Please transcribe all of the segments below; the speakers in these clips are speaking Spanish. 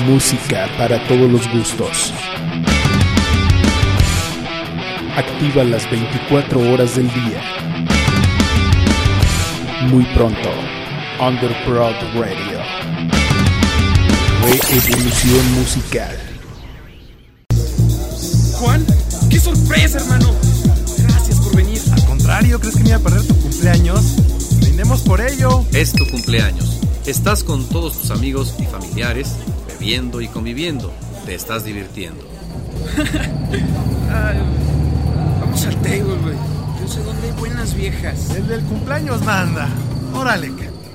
Música para todos los gustos. Activa las 24 horas del día. Muy pronto, Underprod Radio. Reevolución musical. Juan, qué sorpresa, hermano. Gracias por venir. Al contrario, ¿crees que me iba a perder tu cumpleaños? Brindemos por ello. Es tu cumpleaños. Estás con todos tus amigos y familiares, bebiendo y conviviendo. Te estás divirtiendo. Vamos al table, güey. Yo sé dónde hay buenas viejas. El del cumpleaños manda. Órale.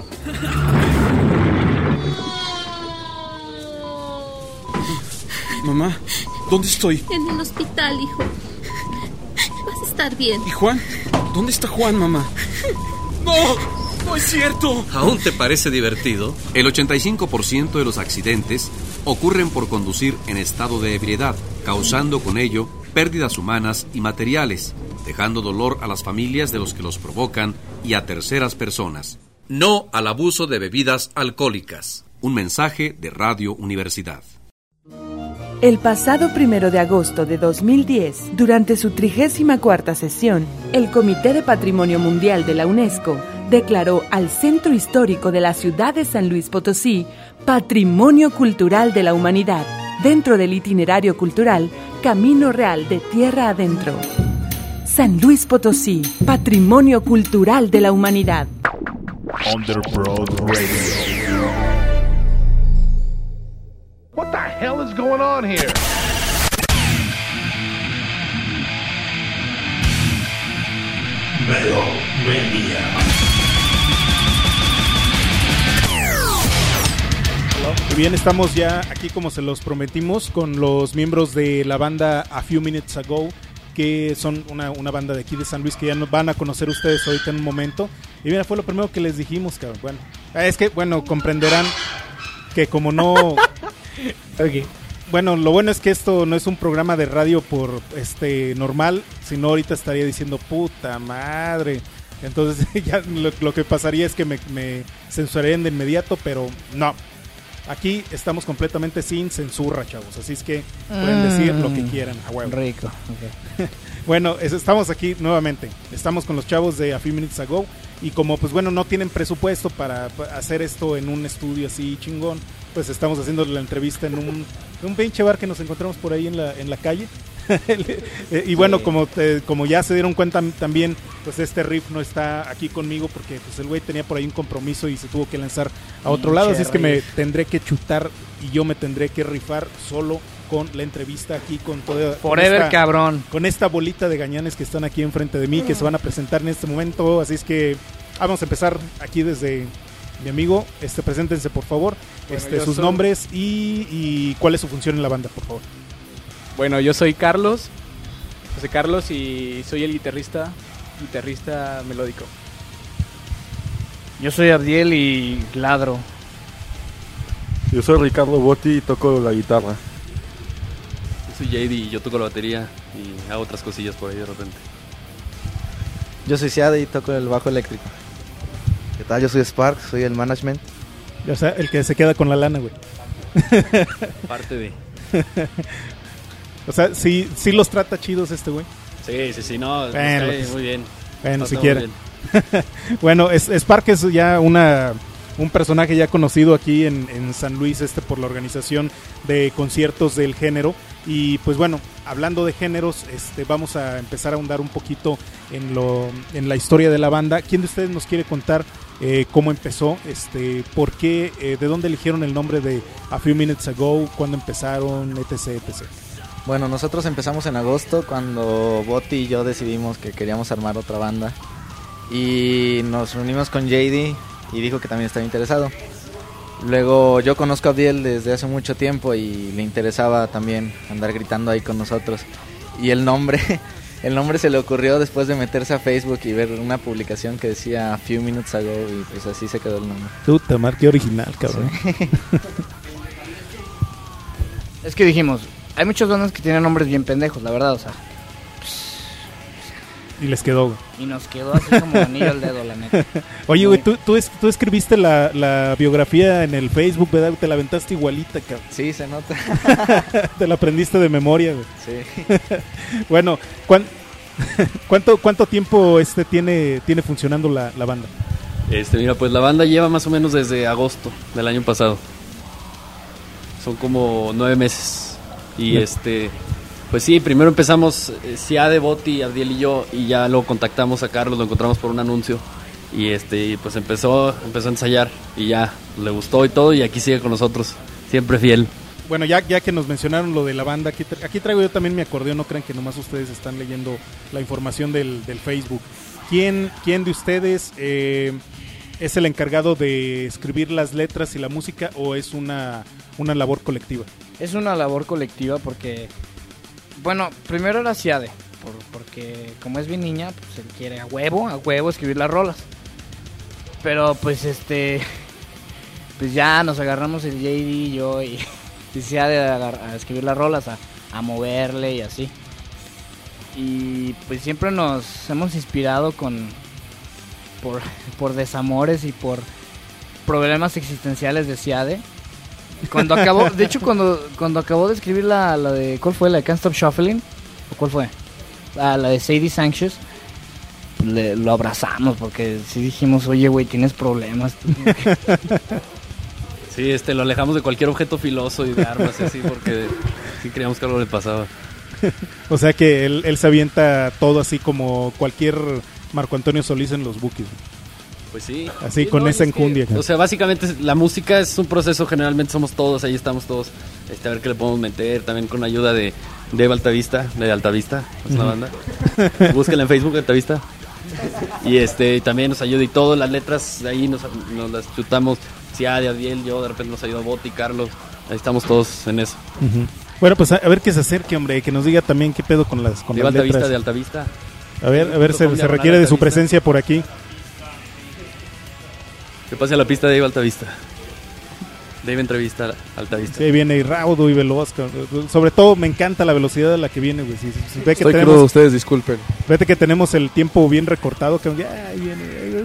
Mamá, ¿dónde estoy? En el hospital, hijo. Vas a estar bien. ¿Y Juan? ¿Dónde está Juan, mamá? ¡No! ¡No es cierto! ¿Aún te parece divertido? El 85% de los accidentes ocurren por conducir en estado de ebriedad, causando con ello pérdidas humanas y materiales, dejando dolor a las familias de los que los provocan y a terceras personas. No al abuso de bebidas alcohólicas. Un mensaje de Radio Universidad. El pasado 1 de agosto de 2010, durante su 34ª sesión, el Comité de Patrimonio Mundial de la UNESCO declaró al Centro Histórico de la ciudad de San Luis Potosí Patrimonio Cultural de la Humanidad, dentro del itinerario cultural Camino Real de Tierra Adentro. San Luis Potosí, Patrimonio Cultural de la Humanidad. Underprod Radio. What the hell is going on here? Metal Mania. Muy bien, estamos ya aquí como se los prometimos con los miembros de la banda A Few Minutes Ago, que son una banda de aquí de San Luis que ya nos van a conocer ustedes ahorita en un momento. Y mira, fue lo primero que les dijimos, cabrón. Bueno, es que, bueno, comprenderán que como no... Okay. Bueno, lo bueno es que esto no es un programa de radio por normal, sino ahorita estaría diciendo puta madre. Entonces ya lo que pasaría es que me censurarían de inmediato, pero no. Aquí estamos completamente sin censura, chavos. Así es que pueden decir lo que quieran. A huevo. Rico. Okay. Bueno, estamos aquí nuevamente. Estamos con los chavos de A Few Minutes Ago. Y como, pues bueno, no tienen presupuesto para hacer esto en un estudio así chingón, pues estamos haciendo la entrevista en un pinche bar que nos encontramos por ahí en la calle. Y bueno, como ya se dieron cuenta también, pues este riff no está aquí conmigo porque pues el güey tenía por ahí un compromiso y se tuvo que lanzar a otro lado, así es que me tendré que chutar y yo me tendré que rifar solo con la entrevista aquí con toda Forever, cabrón. Con esta bolita de gañanes que están aquí enfrente de mí, que se van a presentar en este momento, así es que vamos a empezar aquí desde mi amigo. Preséntense por favor, bueno, sus nombres y cuál es su función en la banda, por favor. Bueno, yo soy Carlos, José Carlos, y soy el guitarrista melódico. Yo soy Abdiel y ladro. Yo soy Ricardo Botti y toco la guitarra. Yo soy JD y yo toco la batería y hago otras cosillas por ahí de repente. Yo soy Seade y toco el bajo eléctrico. ¿Qué tal? Yo soy Spark, soy el management. O sea, el que se queda con la lana, güey. Parte de... O sea, sí los trata chidos este güey. Sí, no, bueno, pues, muy bien. Bueno, si quiere. Bueno, Spark es ya un personaje ya conocido aquí en San Luis por la organización de conciertos del género. Y pues bueno, hablando de géneros, vamos a empezar a ahondar un poquito en la historia de la banda. ¿Quién de ustedes nos quiere contar cómo empezó? ¿Por qué? ¿De dónde eligieron el nombre de A Few Minutes Ago? ¿Cuándo empezaron? Etc. Bueno, nosotros empezamos en agosto cuando Botti y yo decidimos que queríamos armar otra banda. Y nos reunimos con JD y dijo que también estaba interesado. Luego yo conozco a Abdiel desde hace mucho tiempo y le interesaba también andar gritando ahí con nosotros. Y el nombre se le ocurrió después de meterse a Facebook y ver una publicación que decía A Few Minutes Ago y pues así se quedó el nombre. Puta madre, qué original, cabrón. Sí. Es que dijimos, hay muchas bandas que tienen nombres bien pendejos, la verdad, o sea. Y les quedó, güey. Y nos quedó así como anillo al dedo, la neta. Oye, güey, tú escribiste la biografía en el Facebook, ¿verdad? Te la aventaste igualita, cabrón. Sí, se nota. Te la aprendiste de memoria, güey. Sí. Bueno, ¿cuánto tiempo tiene funcionando la banda? Mira, pues la banda lleva más o menos desde agosto del año pasado. Son como 9 meses. Y pues sí, primero empezamos Ciade, Boti, Abdiel y yo, y ya luego contactamos a Carlos, lo encontramos por un anuncio. Y pues empezó a ensayar y ya le gustó y todo, y aquí sigue con nosotros, siempre fiel. Bueno, ya que nos mencionaron lo de la banda, aquí traigo yo también mi acordeón, no crean que nomás ustedes están leyendo la información del Facebook. ¿Quién de ustedes es el encargado de escribir las letras y la música, o es una labor colectiva? Es una labor colectiva porque, bueno, primero era Ciade, porque como es bien niña, pues él quiere a huevo escribir las rolas. Pero pues pues ya nos agarramos el JD y yo y Ciade a escribir las rolas, a moverle y así. Y pues siempre nos hemos inspirado por desamores y por problemas existenciales de Ciade. Cuando acabó, de hecho cuando acabó de escribir la de, ¿cuál fue? La de Can't Stop Shuffling, ¿o cuál fue? La de Sadie's Anxious, lo abrazamos porque sí dijimos, oye güey, tienes problemas. Sí, lo alejamos de cualquier objeto filoso y de armas así, porque sí creíamos que algo le pasaba. O sea que él se avienta todo así como cualquier Marco Antonio Solís en los Bukis. Pues sí. Así sí, con esa enjundia. O sea, básicamente la música es un proceso, generalmente somos todos, ahí estamos todos, a ver qué le podemos meter, también con ayuda de Altavista, es una banda. Búsquenla en Facebook, Altavista. Y también nos ayuda y todo, las letras de ahí nos las chutamos, Ciade, Adiel, yo, de repente nos ayuda Boti, Carlos, ahí estamos todos en eso. Uh-huh. Bueno, pues a ver que se acerque, hombre, que nos diga también qué pedo con las letras. De Altavista. A ver, se requiere de su presencia por aquí. Que pase a la pista de Dave Altavista. Dave entrevista a Altavista. Sí, viene raudo y veloz. Sobre todo me encanta la velocidad a la que viene, güey. Si ve que estoy crudo, ustedes disculpen. Vete que tenemos el tiempo bien recortado, que ahí viene.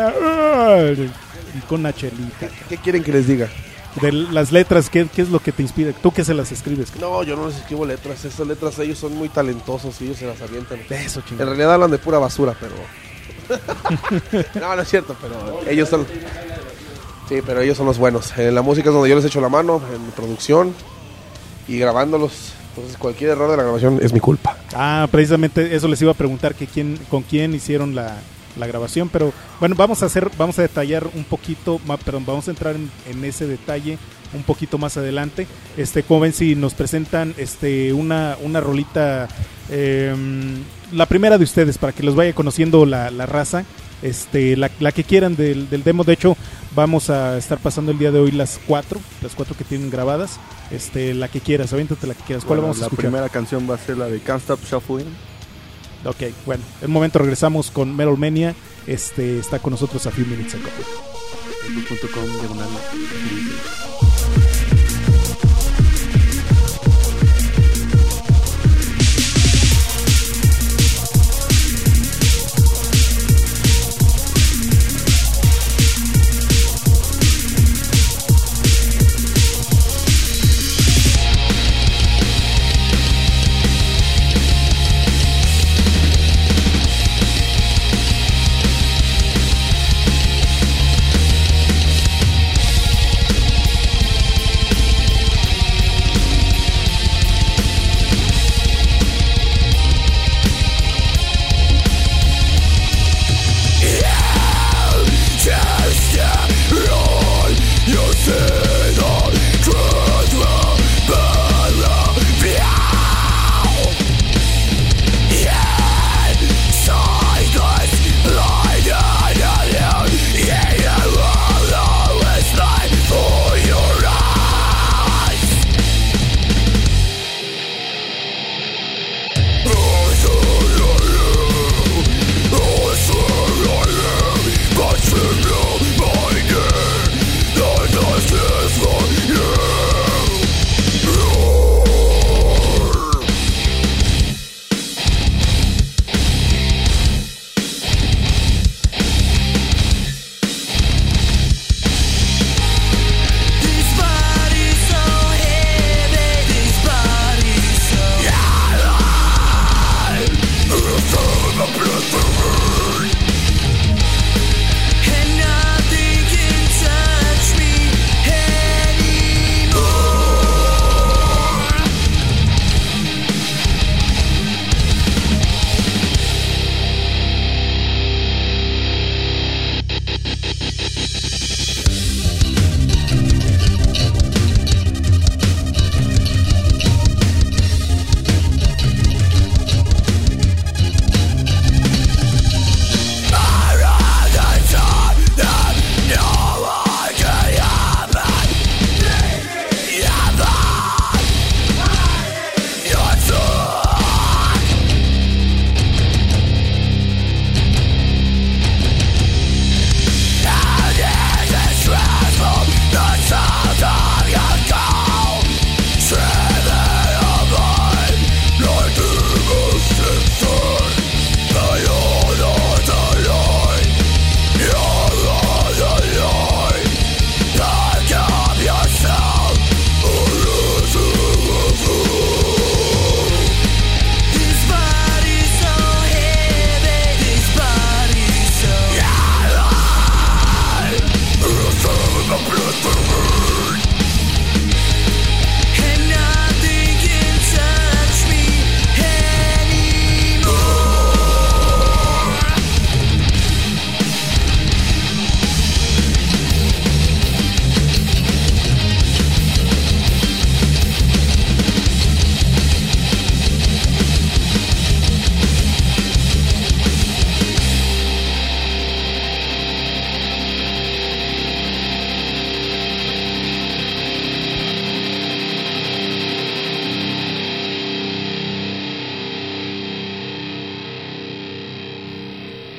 Y con una chelita. ¿Qué quieren que les diga? De las letras, ¿qué es lo que te inspira? ¿Tú qué se las escribes? No, yo no les escribo letras. Estas letras ellos son muy talentosos y ellos se las avientan. Eso, chingón. En realidad hablan de pura basura, pero... no es cierto, pero ellos son... Sí, pero ellos son los buenos. En la música es donde yo les echo la mano, en producción y grabándolos. Entonces cualquier error de la grabación es mi culpa. Ah, precisamente eso les iba a preguntar, que con quién hicieron la grabación, pero bueno, vamos a detallar un poquito, vamos a entrar en ese detalle un poquito más adelante. Como ven, si nos presentan una rolita, la primera de ustedes, para que los vaya conociendo la raza, la que quieran del demo. De hecho, vamos a estar pasando el día de hoy las cuatro que tienen grabadas. La que quieras, aviéntate la que quieras. ¿Cuál vamos a escuchar? La primera canción va a ser la de Can't Stop Shuffling. Ok, bueno, en un momento regresamos con Metal Mania. Está con nosotros A Few Minutes Ago. Facebook.com/.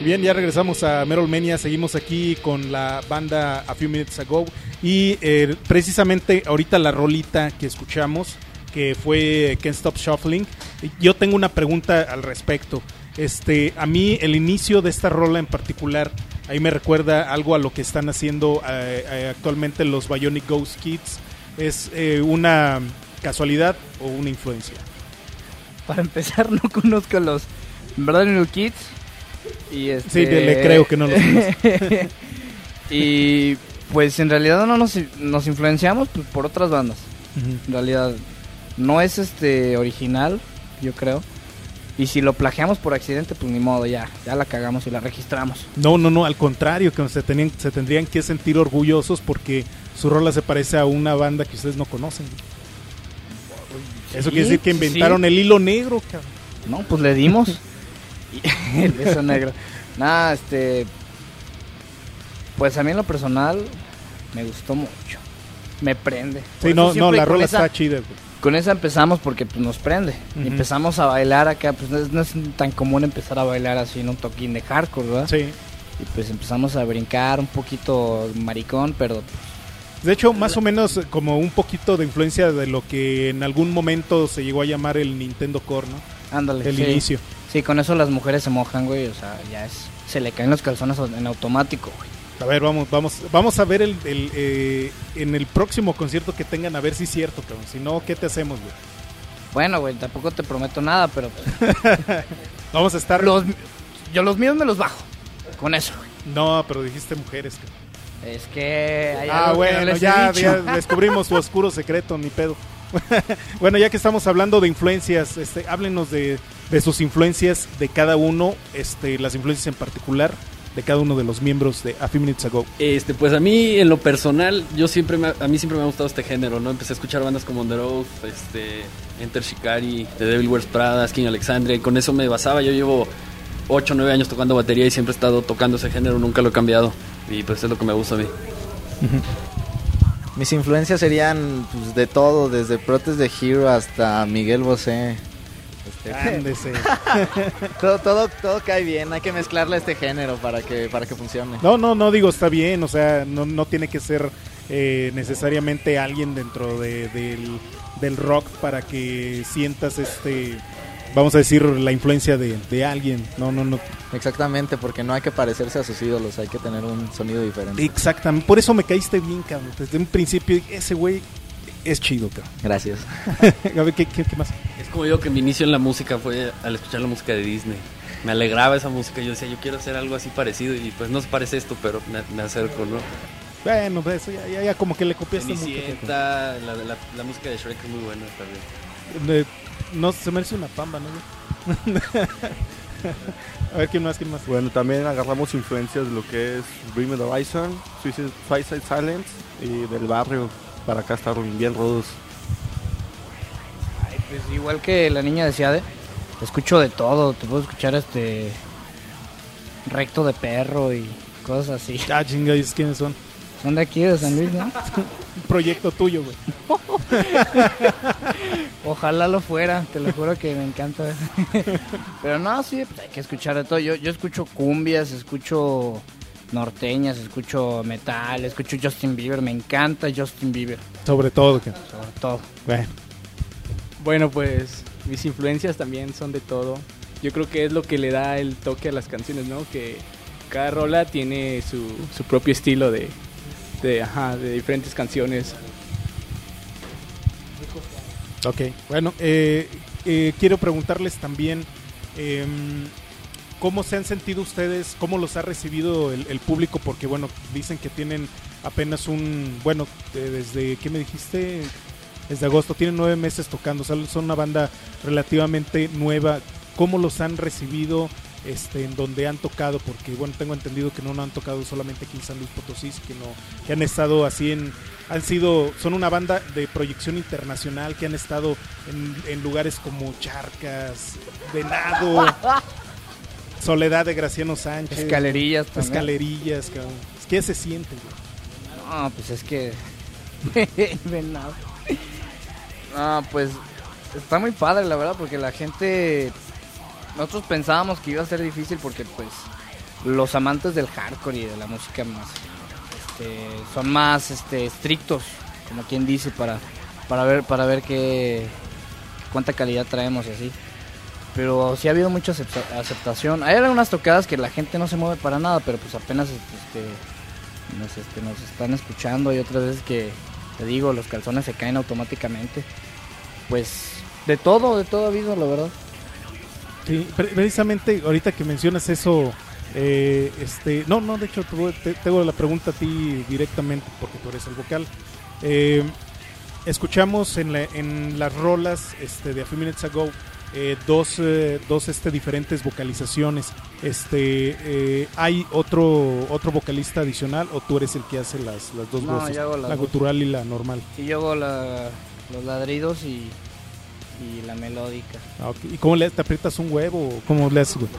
Bien, ya regresamos a Metal Mania, seguimos aquí con la banda A Few Minutes Ago y precisamente ahorita la rolita que escuchamos, que fue Can't Stop Shuffling, yo tengo una pregunta al respecto. A mí el inicio de esta rola en particular, ahí me recuerda algo a lo que están haciendo actualmente los Bionic Ghost Kids. ¿Es una casualidad o una influencia? Para empezar, no conozco a los Bionic Kids. Y sí, le creo que no los conozco. Y pues en realidad no nos influenciamos pues, por otras bandas. Uh-huh. En realidad no es original, yo creo. Y si lo plagiamos por accidente, pues ni modo, ya la cagamos y la registramos. No, al contrario, que se tendrían que sentir orgullosos porque su rola se parece a una banda que ustedes no conocen. Sí, eso quiere decir que inventaron el hilo negro, cabrón. No, pues le dimos. El beso negro. Nada, pues a mí en lo personal me gustó mucho. Me prende. Sí, no, la rola está chida, güey. Con esa empezamos porque pues, nos prende. Uh-huh. Y empezamos a bailar acá. Pues no es tan común empezar a bailar así en un toquín de hardcore, ¿verdad? Sí. Y pues empezamos a brincar un poquito maricón, pero... De hecho, más o menos como un poquito de influencia de lo que en algún momento se llegó a llamar el Nintendo Core, ¿no? Ándale. El inicio. Sí, con eso las mujeres se mojan, güey. O sea, se le caen los calzones en automático, güey. A ver, vamos a ver en el próximo concierto que tengan, a ver si es cierto, cabrón. Si no, ¿qué te hacemos, güey? Bueno, güey, tampoco te prometo nada, pero... Vamos a estar... Yo los míos me los bajo, con eso, güey. No, pero dijiste mujeres, cabrón. Es que... bueno, no ya descubrimos su oscuro secreto, ni pedo. Bueno, ya que estamos hablando de influencias, háblenos de sus influencias de cada uno, las influencias en particular de cada uno de los miembros de A Few Minutes Ago. Pues a mí en lo personal, a mí siempre me ha gustado este género, ¿no? Empecé a escuchar bandas como On The Road, Enter Shikari, The Devil Wears Prada, King Alexandria, y con eso me basaba. Yo llevo 8 o 9 años tocando batería y siempre he estado tocando ese género, nunca lo he cambiado, y pues es lo que me gusta a mí. Uh-huh. Mis influencias serían pues, de todo, desde Protest the Hero hasta Miguel Bosé. Ándese. todo cae bien, hay que mezclarle a este género para que funcione. No digo, está bien, o sea, no tiene que ser necesariamente alguien dentro del rock para que sientas vamos a decir, la influencia de alguien. No. Exactamente, porque no hay que parecerse a sus ídolos, hay que tener un sonido diferente. Exactamente, por eso me caíste bien, cabrón. Desde un principio, ese güey es chido, cabrón. Gracias. A ver, ¿qué más? Es como digo que mi inicio en la música fue al escuchar la música de Disney. Me alegraba esa música, yo decía, yo quiero hacer algo así parecido, y pues no se parece esto, pero me acerco, ¿no? Bueno, pues eso ya como que le copiaste mucho. La música de Shrek es muy buena también. No, se merece una pamba, ¿no? A ver, ¿quién más? Bueno, también agarramos influencias de lo que es Bring Me The Horizon, Suicide Silence y del barrio. Para acá estar bien rudos. Ay, pues igual que la niña de Ciade, escucho de todo. Te puedo escuchar Recto de Perro y cosas así. Ah, chingados, ¿quiénes son? Son de aquí, de San Luis, ¿no? Un proyecto tuyo, güey. Ojalá lo fuera, te lo juro que me encanta. Pero no, sí, pues hay que escuchar de todo. Yo escucho cumbias, escucho norteñas, escucho metal, escucho Justin Bieber, me encanta Justin Bieber. Sobre todo. Sobre todo. Bueno, pues mis influencias también son de todo. Yo creo que es lo que le da el toque a las canciones, ¿no? Que cada rola tiene su propio estilo de diferentes canciones. Ok, bueno, quiero preguntarles también ¿cómo se han sentido ustedes? ¿Cómo los ha recibido el público? Porque bueno, dicen que tienen apenas desde, ¿qué me dijiste? Desde agosto, tienen 9 meses tocando, o sea, son una banda relativamente nueva. ¿Cómo los han recibido en donde han tocado? Porque bueno, tengo entendido que no han tocado solamente aquí en San Luis Potosí, que han estado así son una banda de proyección internacional, que han estado en lugares como Charcas, Venado, Soledad de Graciano Sánchez, Escalerillas, cabrón. ¿Qué se siente, güey? No, pues es que Venado. No, pues está muy padre, la verdad, porque la gente, nosotros pensábamos que iba a ser difícil porque pues los amantes del hardcore y de la música más son más estrictos, como quien dice, para ver cuánta calidad traemos y así. Pero sí ha habido mucha aceptación. Hay algunas tocadas que la gente no se mueve para nada, pero pues apenas nos están escuchando, y otras veces que, te digo, los calzones se caen automáticamente. Pues de todo ha habido, la verdad. Sí, precisamente ahorita que mencionas eso, de hecho tengo la pregunta a ti directamente porque tú eres el vocal. Escuchamos en las rolas de A Few Minutes Ago dos diferentes vocalizaciones. ¿Hay otro vocalista adicional o tú eres el que hace las dos voces? Yo hago la gutural y la normal. Sí, yo hago los ladridos y la melódica. Okay. ¿Y cómo te aprietas un huevo o cómo le haces, güey?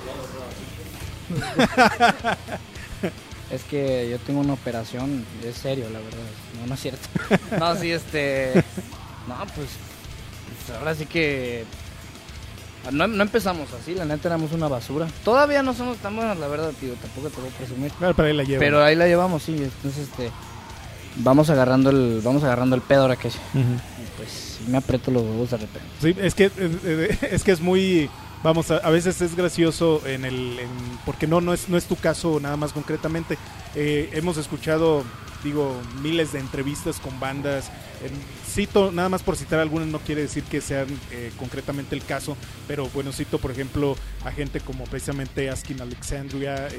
Es que yo tengo una operación, es serio, la verdad. No es cierto. No, sí, no, pues ahora sí que no empezamos así, la neta éramos una basura. Todavía no somos tan buenos, la verdad, tío, tampoco te voy a presumir. Pero ahí la llevamos, sí. Entonces, vamos agarrando el pedo ahora que sí. Pues me aprieto los huevos de repente. Sí, es que es muy... Vamos, a veces es gracioso porque no es tu caso nada más concretamente. Hemos escuchado, miles de entrevistas con bandas. Cito, nada más por citar algunas, no quiere decir que sean concretamente el caso, pero bueno, cito por ejemplo a gente como precisamente Asking Alexandria,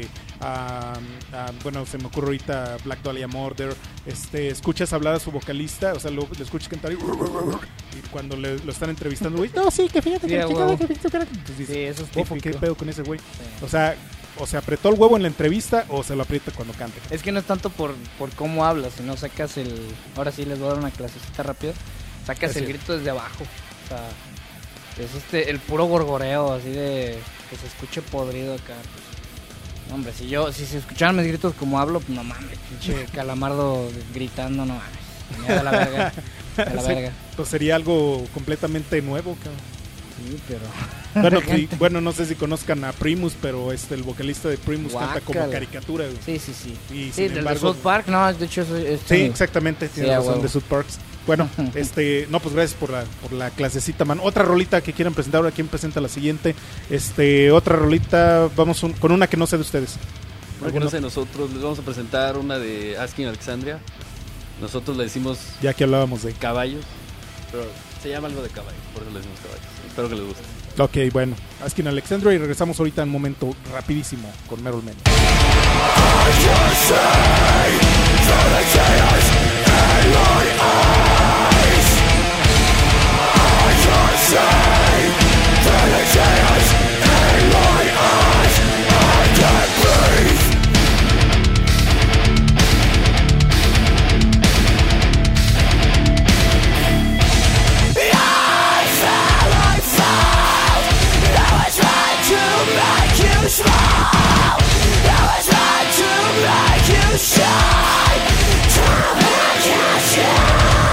bueno, se me ocurre ahorita Black Dahlia Murder. Escuchas hablar a su vocalista, o sea, lo escuchas cantar y cuando lo están entrevistando, güey, no, sí, que fíjate que entonces dices, sí, eso es típico. ¿Qué pedo con ese güey? Sí. O sea, apretó el huevo en la entrevista o se lo aprieta cuando canta. Es que no es tanto por cómo hablas, sino sacas ahora sí les voy a dar una clasecita rápida. Sacas el grito desde abajo. O sea, es el puro gorgoreo, así de que se escuche podrido acá. Pues, hombre, si se escucharan mis gritos como hablo, pues no mames, pinche Calamardo gritando, no mames. Me da la verga. Pues sería algo completamente nuevo, cabrón. Sí, pero... Bueno, no sé si conozcan a Primus, pero el vocalista de Primus canta como caricatura, güey. Sí. Y sí, del South Park, no, de hecho sí, exactamente, tiene razón, de South Park. Bueno, no, pues gracias por la clasecita, man. Otra rolita que quieran presentar ahora, ¿quién presenta la siguiente? Otra rolita, vamos con una que no sé de ustedes. No sé, nosotros les vamos a presentar una de Asking Alexandria. Nosotros le decimos... Ya que hablábamos de caballos, pero se llama algo de caballos, por eso le decimos caballos. Espero que les guste. Ok, bueno, Asking Alexandria y regresamos ahorita en un momento rapidísimo con Meryl Men. Small, I was trying to make you shine, to make you shine.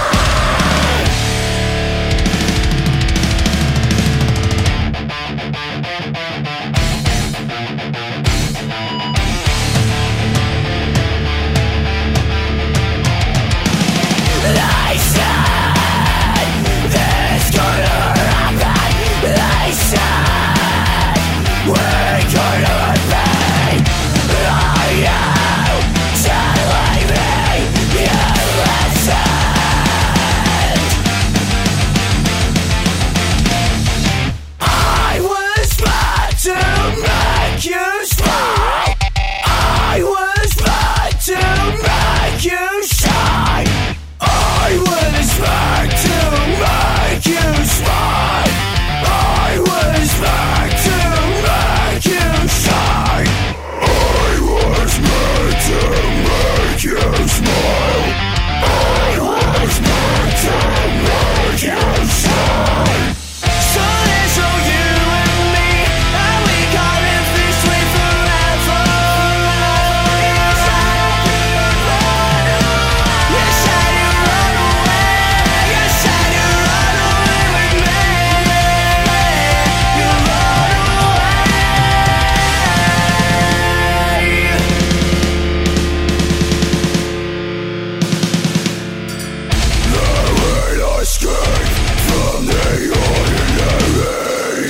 escape from the ordinary.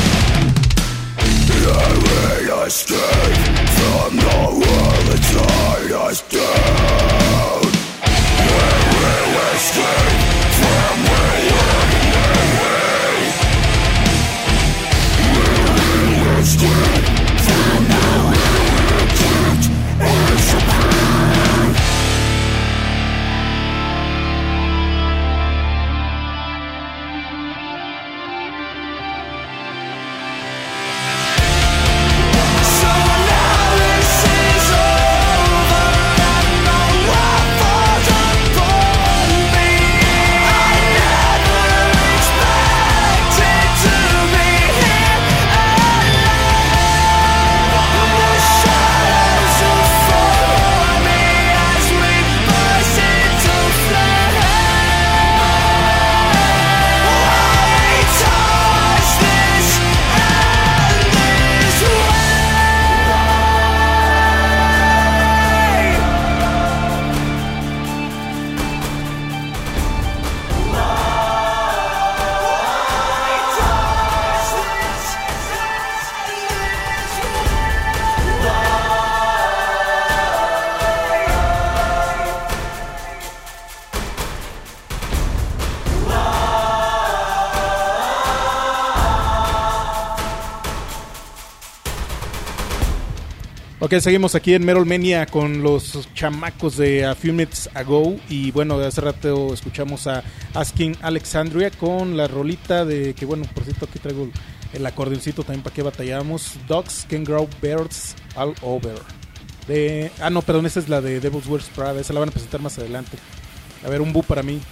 I will escape from the world that tied us down. I will escape from the ordinary. We will escape from the world that tied us down. Ok, seguimos aquí en Metal Mania con los chamacos de A Few Minutes Ago. Y bueno, de hace rato escuchamos a Asking Alexandria con la rolita de que, bueno, por cierto, aquí traigo el acordeoncito también para que batallamos. Dogs Can Grow Birds All Over. No, perdón, esa es la de Devil's Wears Prada. Esa la van a presentar más adelante. A ver, un bu para mí.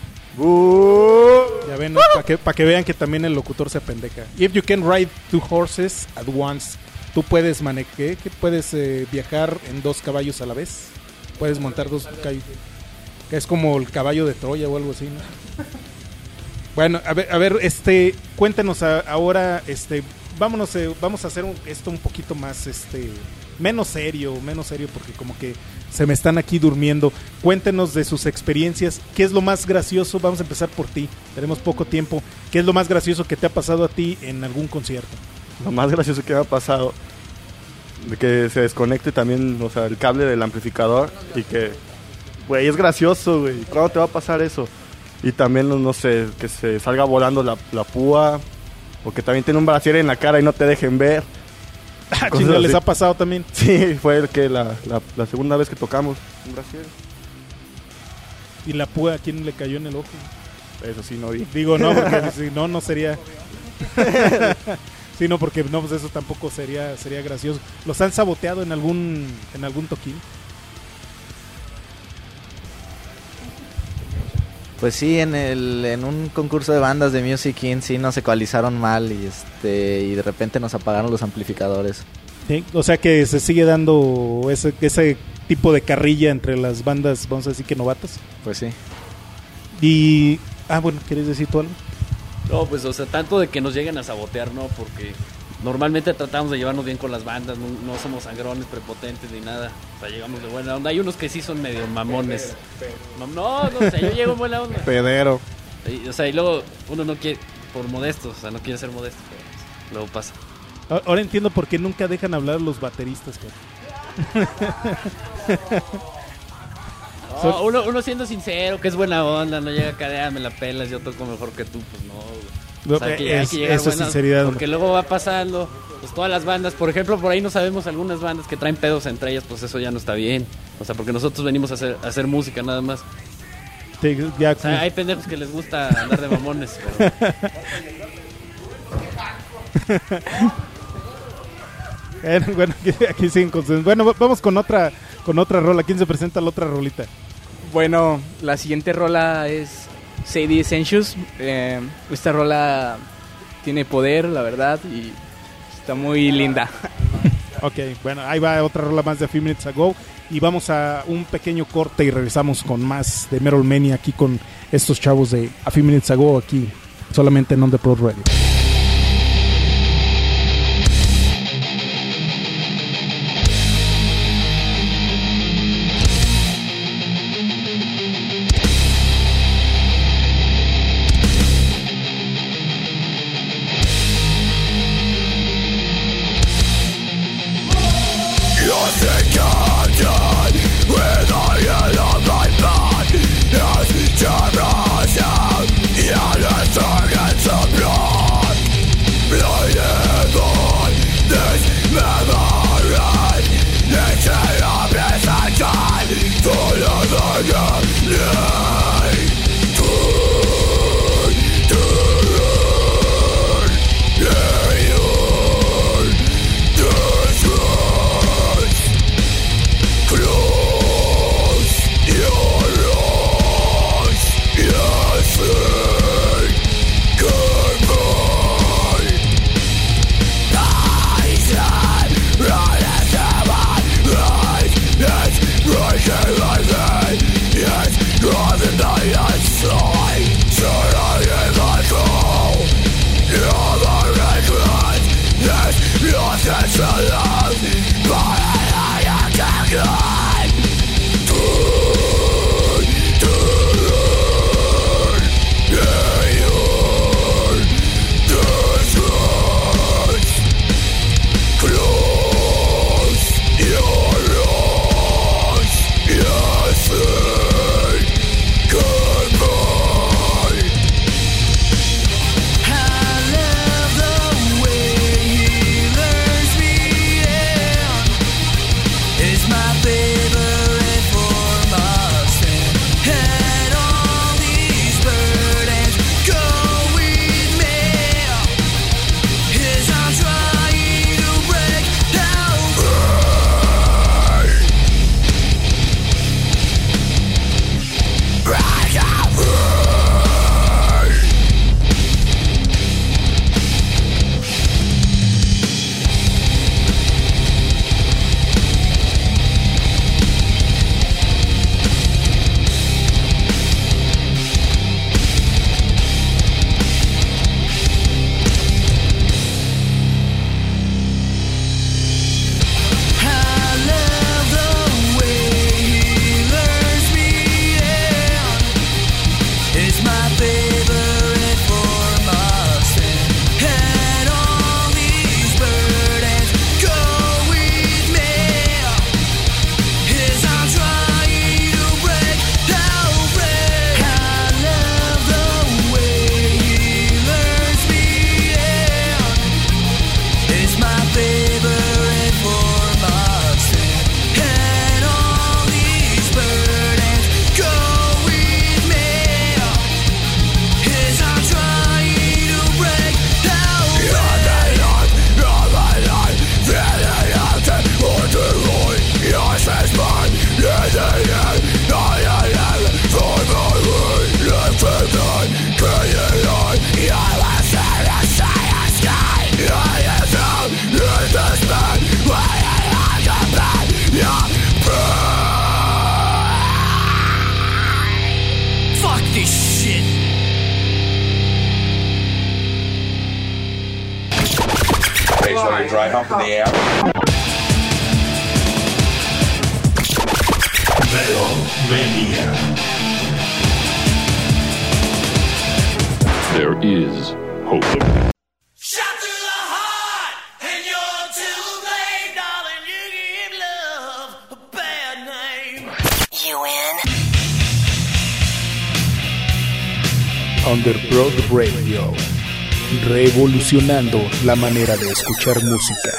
Ya ven, ¿no? Para que vean que también el locutor se apendeja. If you can ride two horses at once. Tú puedes puedes viajar en 2 caballos a la vez. Puedes montar 2 caballos. Que es como el caballo de Troya o algo así, ¿no? Bueno, a ver, cuéntanos ahora, vamos a hacer esto un poquito más, menos serio, porque como que se me están aquí durmiendo. Cuéntenos de sus experiencias. ¿Qué es lo más gracioso? Vamos a empezar por ti. Tenemos poco tiempo. ¿Qué es lo más gracioso que te ha pasado a ti en algún concierto? Lo más gracioso que me ha pasado, de que se desconecte también, o sea, el cable del amplificador y que, güey, es gracioso, güey. ¿Cuándo te va a pasar eso? Y también, no sé, que se salga volando la púa, o que también tiene un brasier en la cara y no te dejen ver. Chinga, ¿les ha pasado también? Sí, fue el que la segunda vez que tocamos un brasier. ¿Y la púa a quién le cayó en el ojo? Eso sí no vi. Digo, no, porque si no sería... Sí, no, porque no, pues eso tampoco sería gracioso. ¿Los han saboteado en algún toquín? Pues sí, en un concurso de bandas de Music In sí nos ecualizaron mal y de repente nos apagaron los amplificadores. Sí, o sea que se sigue dando ese tipo de carrilla entre las bandas, vamos a decir que novatas. Pues sí. Y bueno, ¿quieres decir tú algo? No, pues, o sea, tanto de que nos lleguen a sabotear, ¿no? Porque normalmente tratamos de llevarnos bien con las bandas, no somos sangrones, prepotentes ni nada. O sea, llegamos de buena onda. Hay unos que sí son medio mamones. No, o sea, yo llego en buena onda. Pedero. O sea, y luego uno no quiere, por modesto, o sea, no quiere ser modesto, pero pues, luego pasa. Ahora entiendo por qué nunca dejan hablar los bateristas, cara. No, uno siendo sincero, que es buena onda, no llega acá, me la pelas, yo toco mejor que tú, pues no. O sea, hay que llegar eso es sinceridad. Porque luego va pasando, pues todas las bandas, por ejemplo, por ahí no sabemos algunas bandas que traen pedos entre ellas, pues eso ya no está bien. O sea, porque nosotros venimos a hacer música nada más. Sí, ya, o sea, hay pendejos que les gusta andar de mamones, pero... Bueno, aquí siguen con... Bueno, vamos con otra rola. ¿Quién se presenta la otra rolita? Bueno, la siguiente rola es Sadie Essentials. Esta rola tiene poder, la verdad, y está muy linda. Ok, bueno, ahí va otra rola más de A Few Minutes Ago. Y vamos a un pequeño corte y regresamos con más de Metal Mania aquí con estos chavos de A Few Minutes Ago, aquí solamente en On The Prod Radio. It's like a dry hump in the air. Metal Mania. There is hope. Underprod Radio, revolucionando la manera de escuchar música.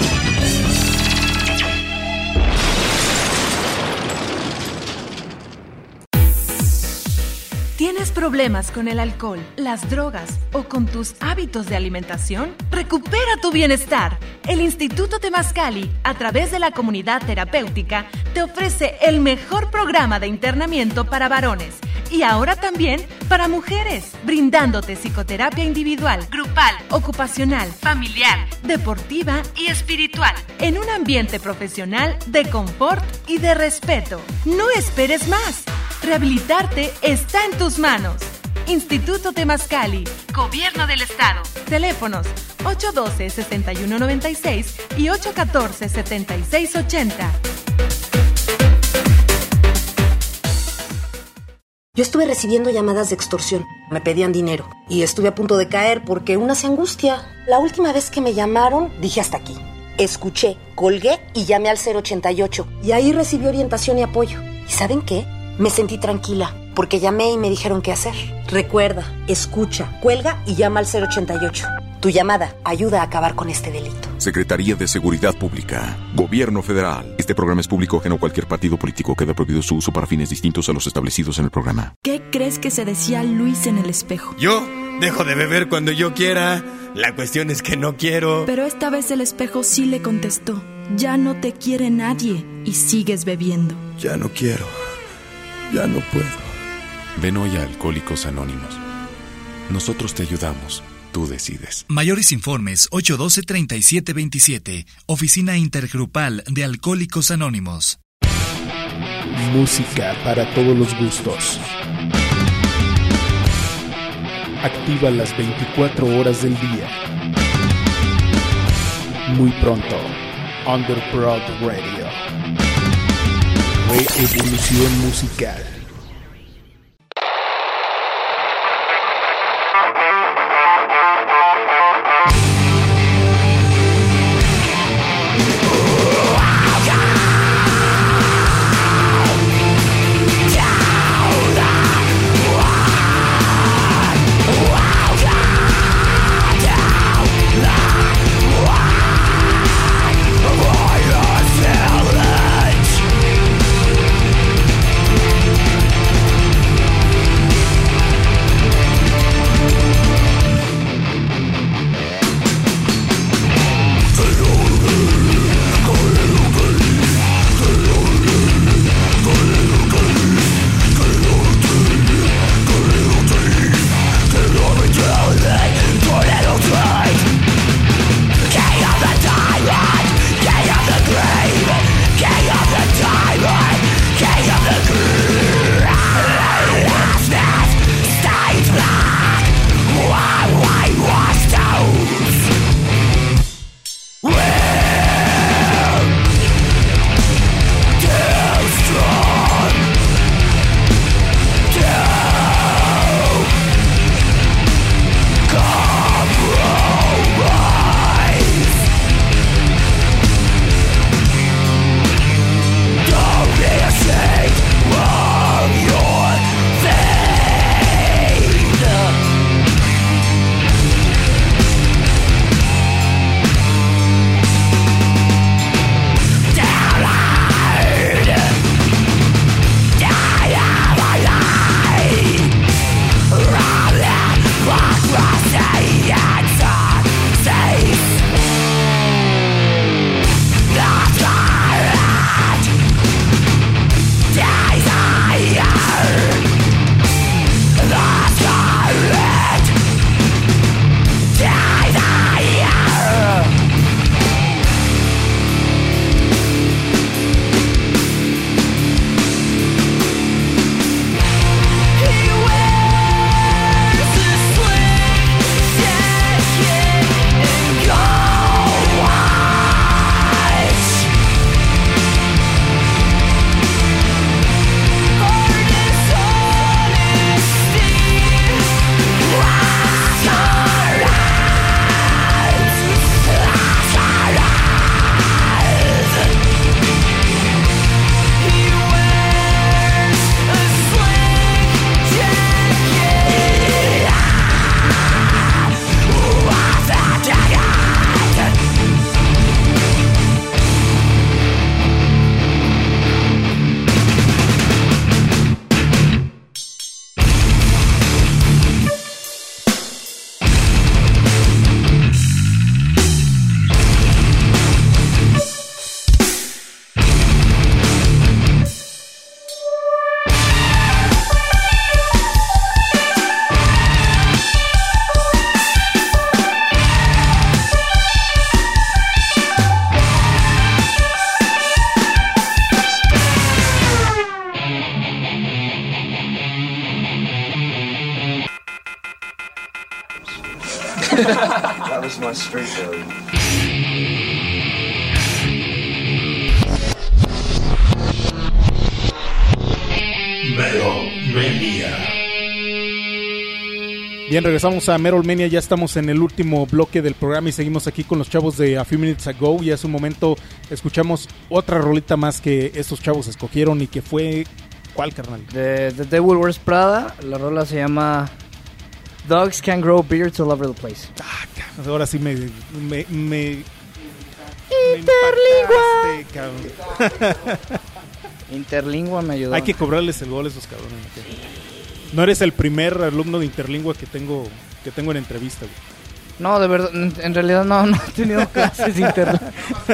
¿Tienes problemas con el alcohol, las drogas o con tus hábitos de alimentación? ¡Recupera tu bienestar! El Instituto Temazcali, a través de la comunidad terapéutica, te ofrece el mejor programa de internamiento para varones y ahora también para mujeres, brindándote psicoterapia individual, grupal, ocupacional, familiar, deportiva y espiritual, en un ambiente profesional de confort y de respeto. No esperes más. Rehabilitarte está en tus manos. Instituto Temazcali, Gobierno del Estado. Teléfonos 812-6196 y 814-7680. Yo estuve recibiendo llamadas de extorsión. Me pedían dinero y estuve a punto de caer porque una se angustia. La última vez que me llamaron, dije hasta aquí. Escuché, colgué y llamé al 088 y ahí recibí orientación y apoyo. ¿Y saben qué? Me sentí tranquila porque llamé y me dijeron qué hacer. Recuerda, escucha, cuelga y llama al 088. Tu llamada ayuda a acabar con este delito. Secretaría de Seguridad Pública, Gobierno Federal. Este programa es público ajeno a cualquier partido político. Queda prohibido su uso para fines distintos a los establecidos en el programa. ¿Qué crees que se decía Luis en el espejo? Yo dejo de beber cuando yo quiera. La cuestión es que no quiero. Pero esta vez el espejo sí le contestó. Ya no te quiere nadie y sigues bebiendo. Ya no quiero. Ya no puedo. Ven hoy a Alcohólicos Anónimos. Nosotros te ayudamos. Tú decides. Mayores informes 812-3727. Oficina Intergrupal de Alcohólicos Anónimos. Música para todos los gustos. Activa las 24 horas del día. Muy pronto, Underprod Radio. Reevolución musical. That was my street code. Metalmania. Bien, regresamos a Metalmania, ya estamos en el último bloque del programa y seguimos aquí con los chavos de A Few Minutes Ago. Y hace un momento escuchamos otra rolita más que estos chavos escogieron y que fue... ¿Cuál, carnal? De The Devil Wears Prada, la rola se llama Dogs Can Grow Beards All Over the Place. Ahora sí me Interlingua me ayudó. Hay que cobrarles el gol a esos cabrones. No eres el primer alumno de Interlingua que tengo en entrevista, güey. No, de verdad, en realidad no he tenido clases de Interlingua.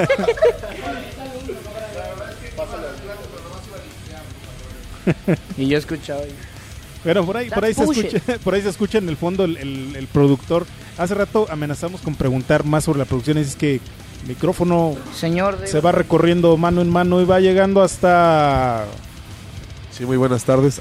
Y yo he escuchado ahí. Pero por ahí se escucha en el fondo el productor. Hace rato amenazamos con preguntar más sobre la producción. Es que el micrófono se va recorriendo mano en mano y va llegando hasta... Sí, muy buenas tardes.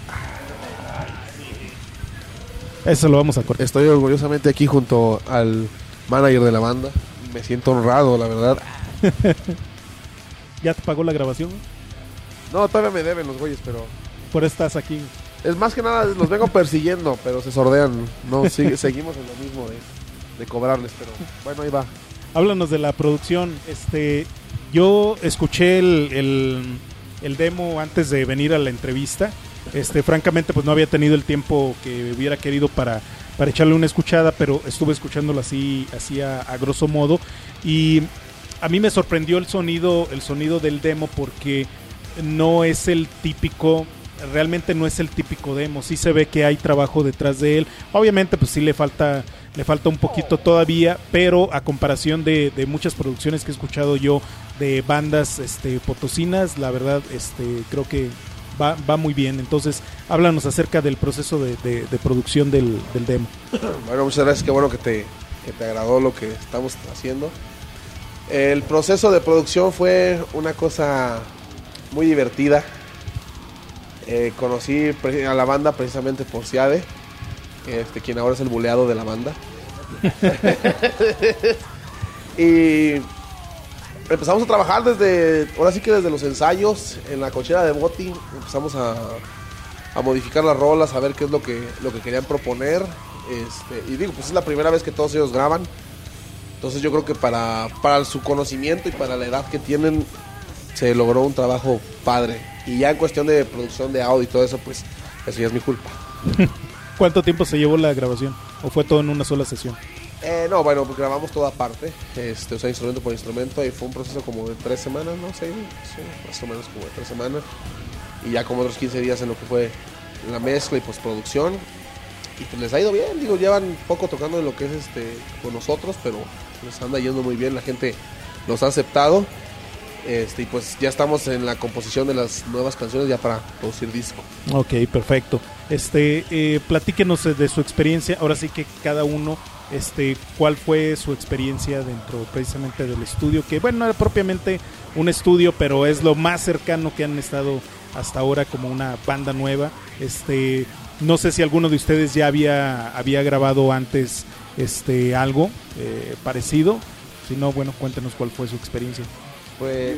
Eso lo vamos a cortar. Estoy orgullosamente aquí junto al manager de la banda. Me siento honrado, la verdad. ¿Ya te pagó la grabación? No, todavía me deben los güeyes, pero... Por eso estás aquí. Es más que nada, los vengo persiguiendo, pero se sordean. No, seguimos en lo mismo de cobrarles, pero bueno, ahí va. Háblanos de la producción. Yo escuché el demo antes de venir a la entrevista. Francamente, pues no había tenido el tiempo que hubiera querido para echarle una escuchada, pero estuve escuchándolo así a grosso modo. Y a mí me sorprendió el sonido del demo porque no es el típico... Realmente no es el típico demo, sí se ve que hay trabajo detrás de él. Obviamente pues sí le falta un poquito todavía, pero a comparación de muchas producciones que he escuchado yo de bandas potosinas, la verdad creo que va muy bien. Entonces háblanos acerca del proceso de producción del demo. Bueno, muchas gracias, qué bueno que te agradó lo que estamos haciendo. El proceso de producción fue una cosa muy divertida. Conocí a la banda precisamente por Ciade, quien ahora es el buleado de la banda. Y empezamos a trabajar desde los ensayos en la cochera de Boti. Empezamos a modificar las rolas, a ver qué es lo que querían proponer. Y digo, pues es la primera vez que todos ellos graban. Entonces yo creo que para su conocimiento y para la edad que tienen, se logró un trabajo padre. Y ya en cuestión de producción de audio y todo eso, pues eso ya es mi culpa. ¿Cuánto tiempo se llevó la grabación? ¿O fue todo en una sola sesión? No, bueno, pues grabamos toda parte, o sea, instrumento por instrumento, y fue un proceso como de 3 semanas, ¿no? Sí, más o menos como de 3 semanas. Y ya como otros 15 días en lo que fue la mezcla y postproducción. Y pues les ha ido bien, digo, llevan poco tocando en lo que es con nosotros, pero les anda yendo muy bien, la gente los ha aceptado. Y pues ya estamos en la composición de las nuevas canciones ya para producir disco. Ok, perfecto. Platíquenos de su experiencia. Ahora sí que cada uno, ¿cuál fue su experiencia dentro precisamente del estudio? Que bueno, no era propiamente un estudio, pero es lo más cercano que han estado hasta ahora como una banda nueva. No sé si alguno de ustedes ya había grabado antes algo parecido. Si no, bueno, cuéntenos cuál fue su experiencia. Pues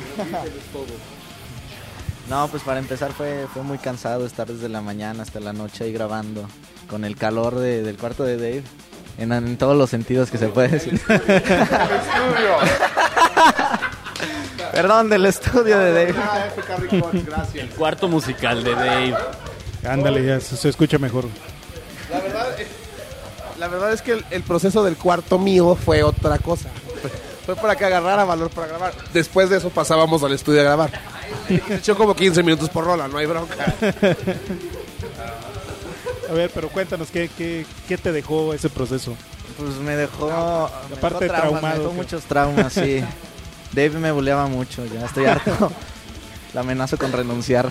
no, pues para empezar fue muy cansado estar desde la mañana hasta la noche ahí grabando con el calor del cuarto de Dave en todos los sentidos que se puede decir. Perdón, del estudio de Dave. El cuarto musical de Dave. Ándale, ya se escucha mejor. La verdad es que el proceso del cuarto mío fue otra cosa. Fue para que agarrara valor para grabar. Después de eso pasábamos al estudio a grabar. Echó como 15 minutos por rola, no hay bronca. A ver, pero cuéntanos, ¿qué te dejó ese proceso? Pues me dejó... Aparte traumado. Me dejó muchos traumas, sí. Dave me buleaba mucho, ya estoy harto. La amenazo con renunciar.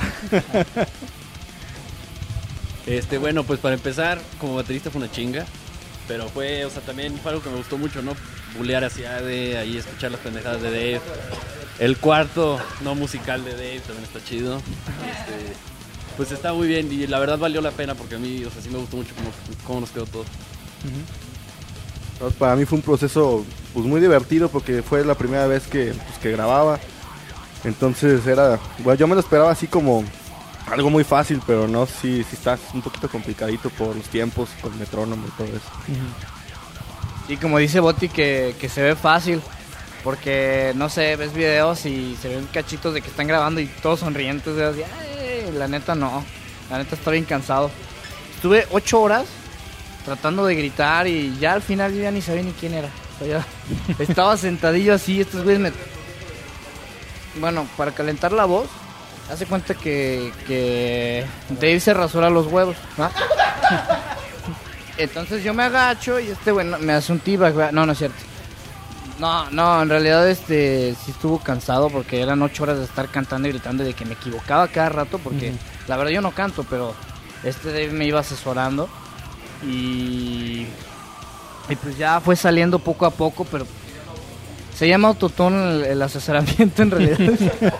Bueno, pues para empezar, como baterista fue una chinga. Pero también fue algo que me gustó mucho, ¿no? Bulear hacia Ade, ahí escuchar las pendejadas de Dave. El cuarto no musical de Dave también está chido. Pues está muy bien y la verdad valió la pena porque a mí, sí me gustó mucho cómo nos quedó todo. Para mí fue un proceso pues muy divertido porque fue la primera vez que grababa. Entonces bueno, yo me lo esperaba así como algo muy fácil, pero no, sí está un poquito complicadito por los tiempos, por el metrónomo y todo eso. Y como dice Boti que se ve fácil, porque no sé, ves videos y se ven cachitos de que están grabando y todos sonrientes, así, la neta no, la neta estoy bien cansado. Estuve 8 horas tratando de gritar y ya al final yo ya ni sabía ni quién era. O sea, ya estaba sentadillo así, estos güeyes Bueno, para calentar la voz, hace cuenta que Dave se rasura los huevos, ¿no? Entonces yo me agacho y bueno me hace un t-bag. No es cierto. No, en realidad sí estuvo cansado porque eran 8 horas de estar cantando y gritando, de que me equivocaba cada rato porque la verdad yo no canto, pero Dave me iba asesorando y pues ya fue saliendo poco a poco, pero se llama autotune el asesoramiento en realidad.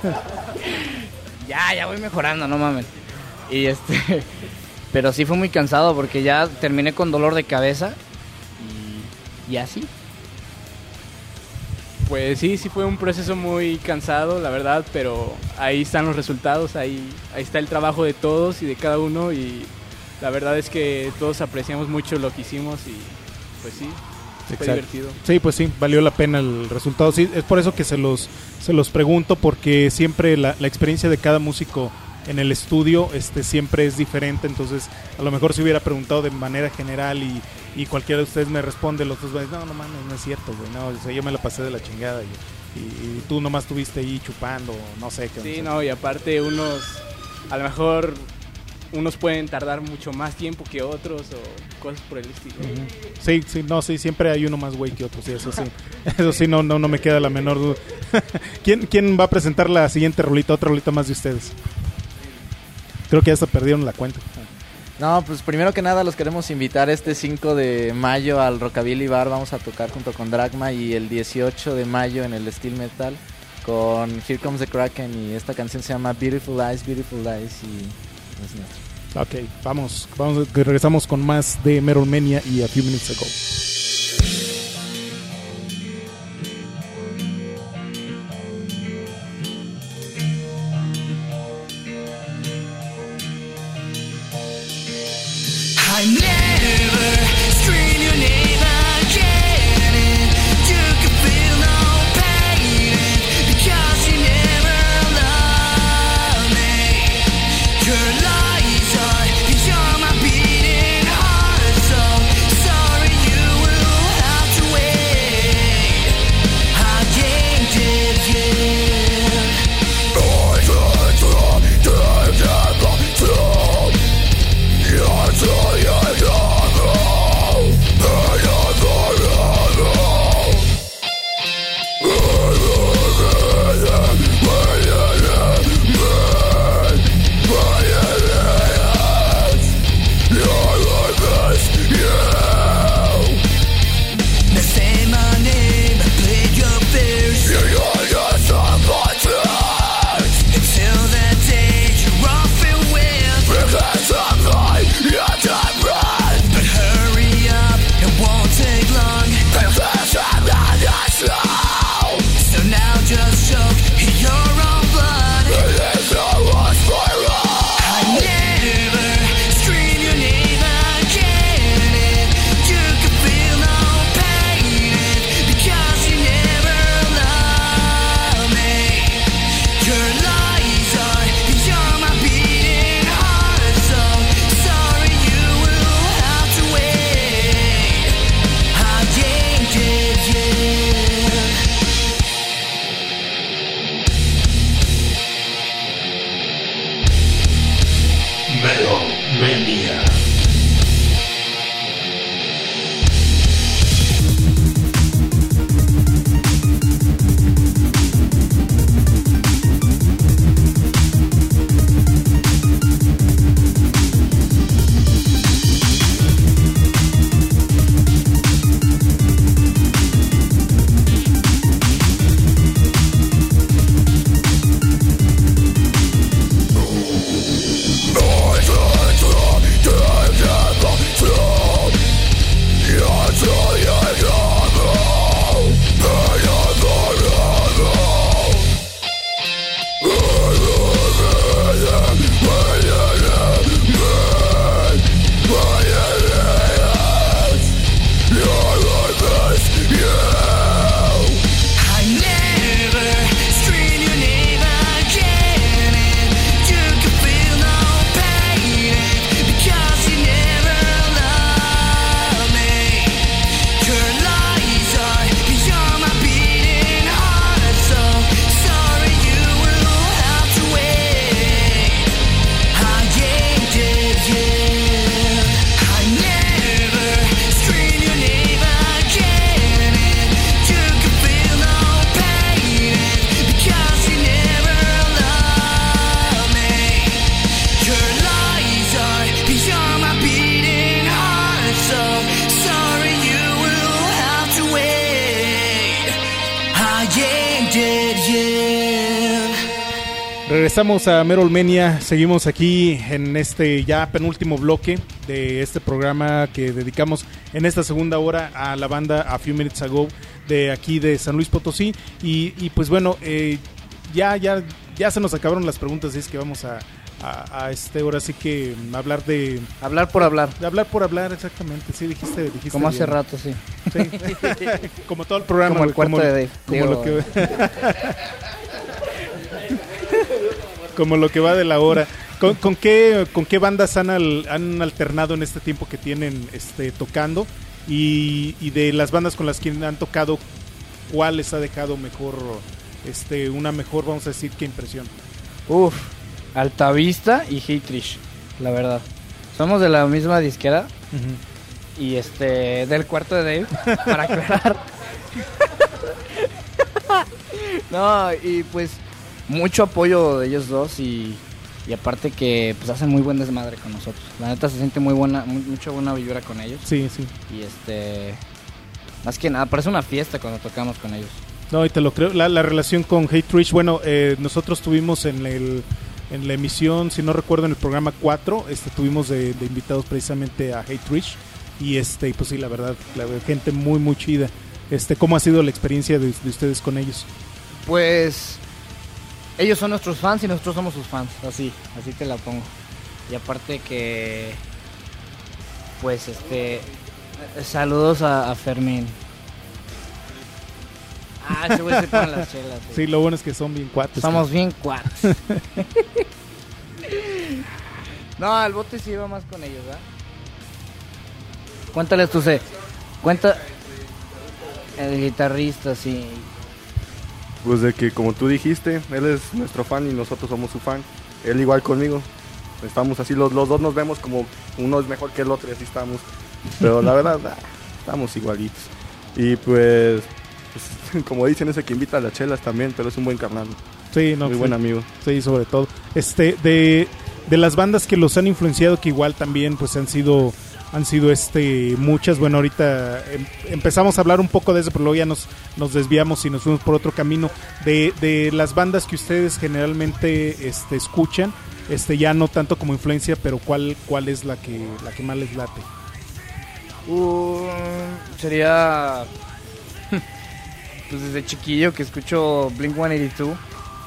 Ya voy mejorando, no mames. Y pero sí fue muy cansado porque ya terminé con dolor de cabeza y así. Pues sí fue un proceso muy cansado, la verdad, pero ahí están los resultados, ahí está el trabajo de todos y de cada uno, y la verdad es que todos apreciamos mucho lo que hicimos y pues sí, fue divertido. Sí, pues sí, valió la pena el resultado. Sí, es por eso que se los pregunto, porque siempre la experiencia de cada músico en el estudio siempre es diferente. Entonces a lo mejor si hubiera preguntado de manera general y cualquiera de ustedes me responde, los dos van a decir, no mames, no es cierto, güey, no, o sea, yo me la pasé de la chingada y tú nomás estuviste ahí chupando, no sé qué. Sí, no, y aparte a lo mejor unos pueden tardar mucho más tiempo que otros o cosas por el estilo. Sí, siempre hay uno más güey que otro, sí, eso sí, no me queda la menor duda. ¿Quién va a presentar la siguiente rolita, otra rolita más de ustedes? Creo que ya se perdieron la cuenta. No, pues primero que nada los queremos invitar 5 de mayo al Rockabilly Bar. Vamos a tocar junto con Dragma, y el 18 de mayo en el Steel Metal con Here Comes the Kraken, y esta canción se llama Beautiful Eyes y es nuestra. Ok, vamos, que regresamos con más de Metal Mania y A Few Minutes Ago. I never scream your name again, and you can feel no pain because you never loved me. Your lies are, you're my beating heart, so sorry you were Regresamos a Merolmenia, seguimos aquí en este ya penúltimo bloque de este programa que dedicamos en esta segunda hora a la banda A Few Minutes Ago de aquí de San Luis Potosí y pues bueno, ya se nos acabaron las preguntas, así es que vamos a ahora sí que hablar de... Hablar por hablar. De hablar por hablar, exactamente, sí, dijiste como hace bien. Rato, sí. Como todo el programa. Como el cuarto de Dave. Como lo que... Como lo que va de la hora. ¿Con qué bandas han alternado en este tiempo que tienen tocando? Y de las bandas con las que han tocado, ¿cuál les ha dejado mejor, una mejor, vamos a decir, qué impresión? Altavista y Heitrish, la verdad. Somos de la misma disquera. Uh-huh. Y del cuarto de Dave, para aclarar. No, y pues mucho apoyo de ellos dos y aparte que pues hacen muy buen desmadre con nosotros. La neta se siente mucha buena vibra con ellos. Sí, sí. Y más que nada, parece una fiesta cuando tocamos con ellos. No, y te lo creo. La relación con Heitrish, bueno, nosotros tuvimos en la emisión, si no recuerdo, en el programa 4, tuvimos de invitados precisamente a Heitrish y pues sí, la verdad, gente muy muy chida. ¿Cómo ha sido la experiencia de ustedes con ellos? Pues ellos son nuestros fans y nosotros somos sus fans, así te la pongo. Y aparte que pues saludos a Fermín. Ese güey se pone las chelas. Sí, lo bueno es que son bien cuates. Somos bien cuates. No, el bote sí iba más con ellos, ¿verdad? Cuéntales tú, cuenta el guitarrista, sí. Pues de que, como tú dijiste, él es nuestro fan y nosotros somos su fan. Él igual conmigo. Estamos así, los dos nos vemos como uno es mejor que el otro y así estamos. Pero la verdad, estamos igualitos. Y pues, como dicen, ese que invita a las chelas también, pero es un buen carnal. Sí, no, muy buen amigo. Sí, sobre todo. De las bandas que los han influenciado, que igual también pues han sido muchas. Bueno, ahorita empezamos a hablar un poco de eso, pero luego ya nos desviamos y nos fuimos por otro camino. De las bandas que ustedes generalmente escuchan, ya no tanto como influencia, pero ¿cuál es la que más les late? Sería pues desde chiquillo que escucho Blink-182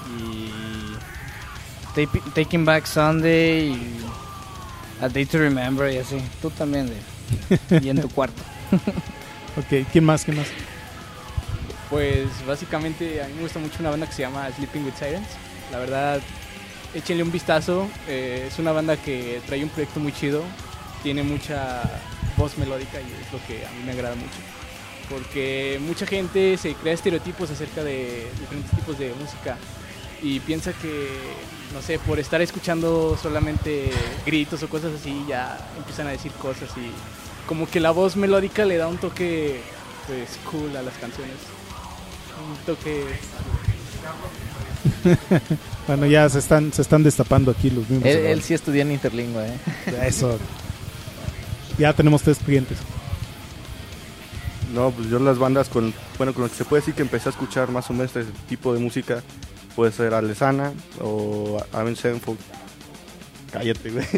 y Taking Back Sunday y A Day to Remember y así. Tú también, y en tu cuarto. Ok, ¿quién más? Pues básicamente a mí me gusta mucho una banda que se llama Sleeping with Sirens. La verdad, échenle un vistazo. Es una banda que trae un proyecto muy chido. Tiene mucha voz melódica y es lo que a mí me agrada mucho. Porque mucha gente se crea estereotipos acerca de diferentes tipos de música y piensa que, no sé, por estar escuchando solamente gritos o cosas así, ya empiezan a decir cosas y como que la voz melódica le da un toque, pues, cool a las canciones. Un toque... Bueno, ya se están destapando aquí los mismos. Él sí estudió en Interlingua, Eso. Ya tenemos 3 clientes. No, pues yo las bandas con lo que se puede decir que empecé a escuchar más o menos este tipo de música puede ser Alesana o Avenged Sevenfold. Cállate, güey.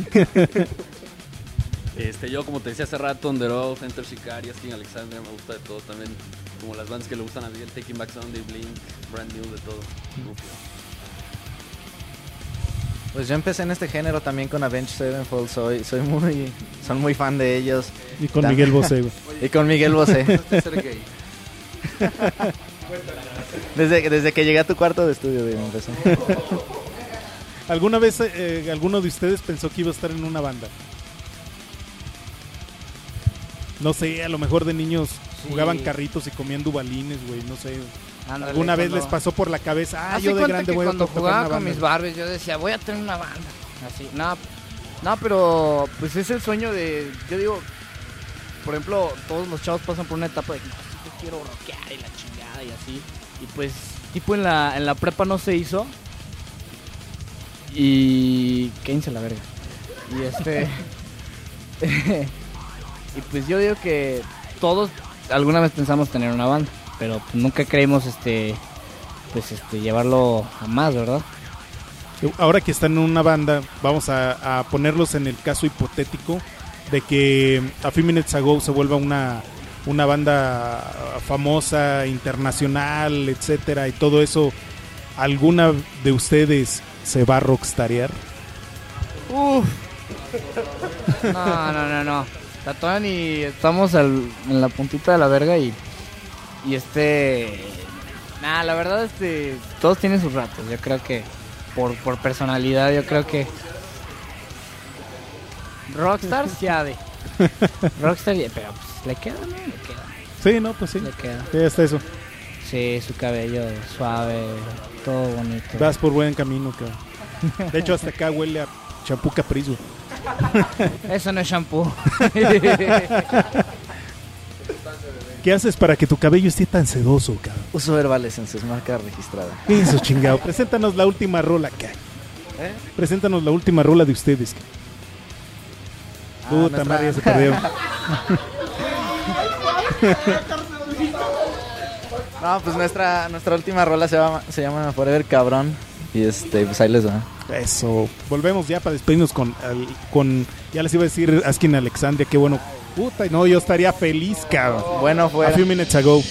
Yo, como te decía hace rato, Under Oath, Enter Shikari, Sting Alexander, me gusta de todo también. Como las bandas que le gustan a Miguel, Taking Back Sunday, Blink, Brand New, de todo. Pues yo empecé en este género también con Avenged Sevenfold, son muy fan de ellos. Y con Miguel Bosé, güey. Y con Miguel Bosé. Desde que llegué a tu cuarto de estudio, güey, empezó. ¿Alguna vez alguno de ustedes pensó que iba a estar en una banda? No sé, a lo mejor de niños jugaban carritos y comían dubalines, güey, no sé. Ándale, ¿Alguna vez les pasó por la cabeza? Yo de grande voy a tocar cuando jugaba una con mis Barbies, yo decía, voy a tener una banda. Así, no, pero pues es el sueño de, yo digo, por ejemplo, todos los chavos pasan por una etapa de, no, yo quiero rockear y la chingada y así. Y pues, tipo en la prepa no se hizo. Y cállense la verga. Y y pues yo digo que todos alguna vez pensamos tener una banda, pero pues nunca creímos llevarlo a más, ¿verdad? ahora que están en una banda, vamos a ponerlos en el caso hipotético de que A Few Minutes Ago se vuelva una banda famosa, internacional, etcétera, y todo eso, ¿alguna de ustedes se va a rockstarear? No. Tatuan y estamos en la puntita de la verga y la verdad todos tienen sus ratos. Yo creo que por personalidad, yo creo que Rockstar sí ha de. Rockstar, pero pues le queda, ¿no? Le queda. Sí, no, pues sí. Le queda. Ya está eso. Sí, su cabello suave, todo bonito. Vas por buen camino, cabrón. De hecho, hasta acá huele a champú Caprizo. Eso no es shampoo. ¿Qué haces para que tu cabello esté tan sedoso, cabrón? Uso Herbal Essences, marca registrada. Eso, chingado. Preséntanos la última rola, cabrón. Preséntanos la última rola de ustedes, cabrón. Puta madre, ya se perdió. No, pues nuestra última rola se llama Forever Cabrón. Y pues ahí les va. Eso. Volvemos ya para despedirnos con ya les iba a decir Asking Alexandria, qué bueno. Puta, no, yo estaría feliz, cabrón. Bueno, fuera. A Few Minutes Ago.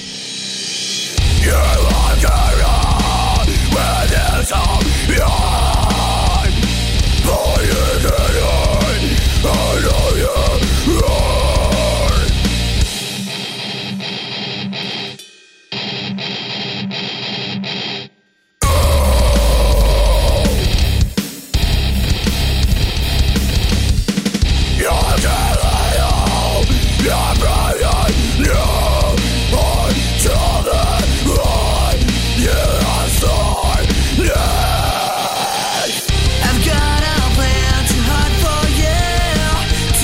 I've got a plan too hard for you.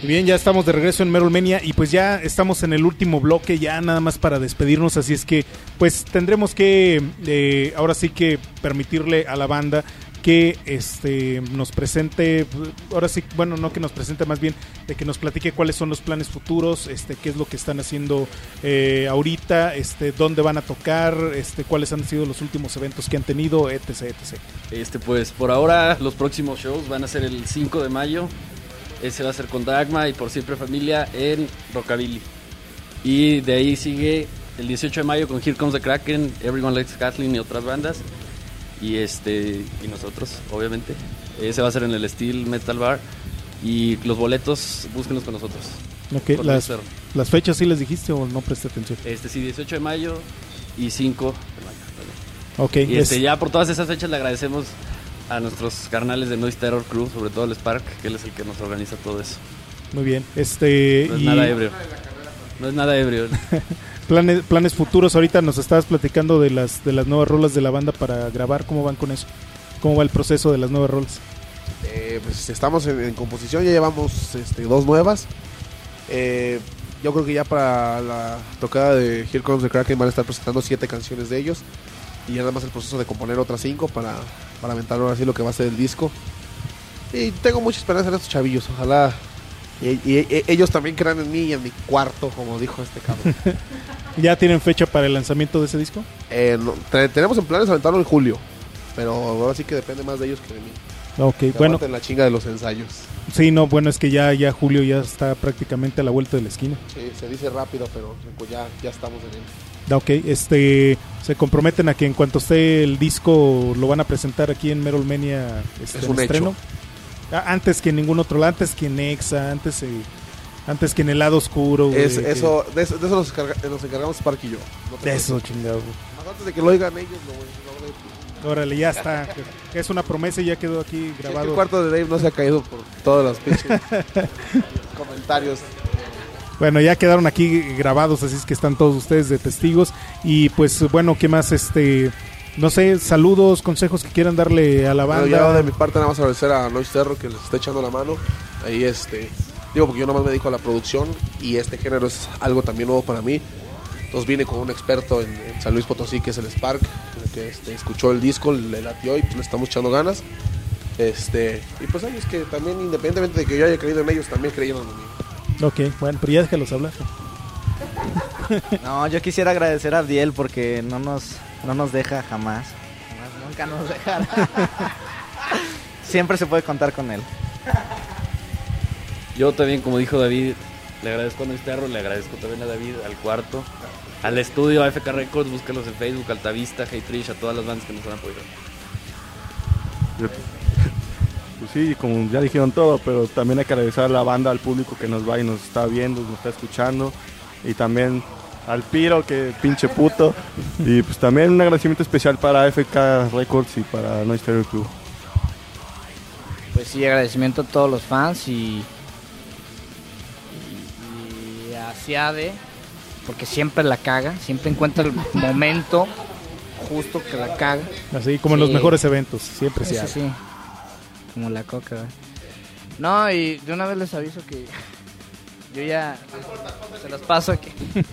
Bien, ya estamos de regreso en Merol Mania y pues ya estamos en el último bloque, ya nada más para despedirnos, así es que pues tendremos que ahora sí que permitirle a la banda que nos presente, ahora sí, bueno, no que nos presente, más bien de que nos platique cuáles son los planes futuros, qué es lo que están haciendo ahorita, dónde van a tocar, cuáles han sido los últimos eventos que han tenido, etc. Pues por ahora los próximos shows van a ser el 5 de mayo, ese va a ser con Dagma y Por Siempre Familia en Rockabilly. Y de ahí sigue el 18 de mayo con Here Comes the Kraken, Everyone Likes Kathleen y otras bandas. Y y nosotros, obviamente. Ese va a ser en el Steel Metal Bar. Y los boletos, búsquenlos con nosotros. Ok, las fechas sí les dijiste o no presté atención. Sí, 18 de mayo y 5 de mayo. Ok. Y ya por todas esas fechas le agradecemos a nuestros carnales de Noise Terror Crew, sobre todo el Spark, que él es el que nos organiza todo eso. Muy bien. No es nada ebrio. No es nada ebrio. Planes futuros, ahorita nos estabas platicando de las nuevas rolas de la banda para grabar, ¿cómo van con eso? ¿Cómo va el proceso de las nuevas rolas? Pues estamos en composición, ya llevamos 2 nuevas. Yo creo que ya para la tocada de Here Comes the Kraken van a estar presentando 7 canciones de ellos. Y ya nada más el proceso de componer otras 5 para aventar ahora sí lo que va a ser el disco. Y tengo mucha esperanza en estos chavillos, ojalá y ellos también crean en mí y en mi cuarto, como dijo este cabrón. ¿Ya tienen fecha para el lanzamiento de ese disco? No, tenemos en planes aventarlo en julio, pero ahora sí que depende más de ellos que de mí. Ok, que bueno. En la chinga de los ensayos. Sí, no, bueno, es que ya julio ya está prácticamente a la vuelta de la esquina. Sí, se dice rápido, pero pues ya estamos en él. Ok, se comprometen a que en cuanto esté el disco lo van a presentar aquí en Merol Mania es un estreno. Antes que en ningún otro lado, antes que en Exa, antes que en el lado oscuro. De eso nos encargamos Spark y yo. No de eso, chingado. Más antes de que lo oigan ellos, Órale, ya está. Es una promesa y ya quedó aquí grabado. El cuarto de Dave no se ha caído por todos los pinches comentarios. Bueno, ya quedaron aquí grabados, así es que están todos ustedes de testigos. Y pues bueno, ¿qué más? No sé, saludos, consejos que quieran darle a la banda. Bueno, ya de mi parte nada más agradecer a Noise Terror que les está echando la mano. Ahí digo porque yo nomás me dedico a la producción y este género es algo también nuevo para mí. Entonces vine con un experto en San Luis Potosí que es el Spark, que escuchó el disco, le latió y pues le estamos echando ganas. Y pues ellos que también, independientemente de que yo haya creído en ellos, también creyeron en mí. Ok, bueno, pero ya déjalos hablar. No, yo quisiera agradecer a Abdiel porque no nos deja jamás. Nunca nos dejará. Siempre se puede contar con él. Yo también, como dijo David, le agradezco a Noise Terror, le agradezco también a David, al cuarto, al estudio, a FK Records, búscalos en Facebook, Altavista, Hattrish, a todas las bandas que nos han apoyado. Pues sí, como ya dijeron todo, pero también hay que agradecer a la banda, al público que nos va y nos está viendo, nos está escuchando, y también al Piro, que pinche puto, y pues también un agradecimiento especial para FK Records y para Noise Terror Crew. Pues sí, agradecimiento a todos los fans y a Ciade, porque siempre la caga, siempre encuentra el momento justo que la caga. Así como en los mejores eventos, siempre Ciade. Sí, como la coca, ¿verdad? No, y de una vez les aviso que yo ya se las paso aquí.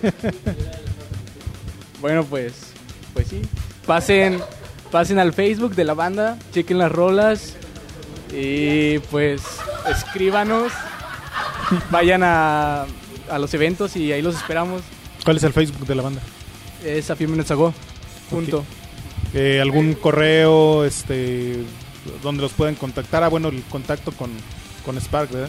Bueno, pues sí. Pasen al Facebook de la banda, chequen las rolas y pues escríbanos, vayan a los eventos y ahí los esperamos. ¿Cuál es el Facebook de la banda? Es A Few Minutes Ago. Punto. ¿Algún correo donde los pueden contactar? Bueno, el contacto con Spark, ¿verdad?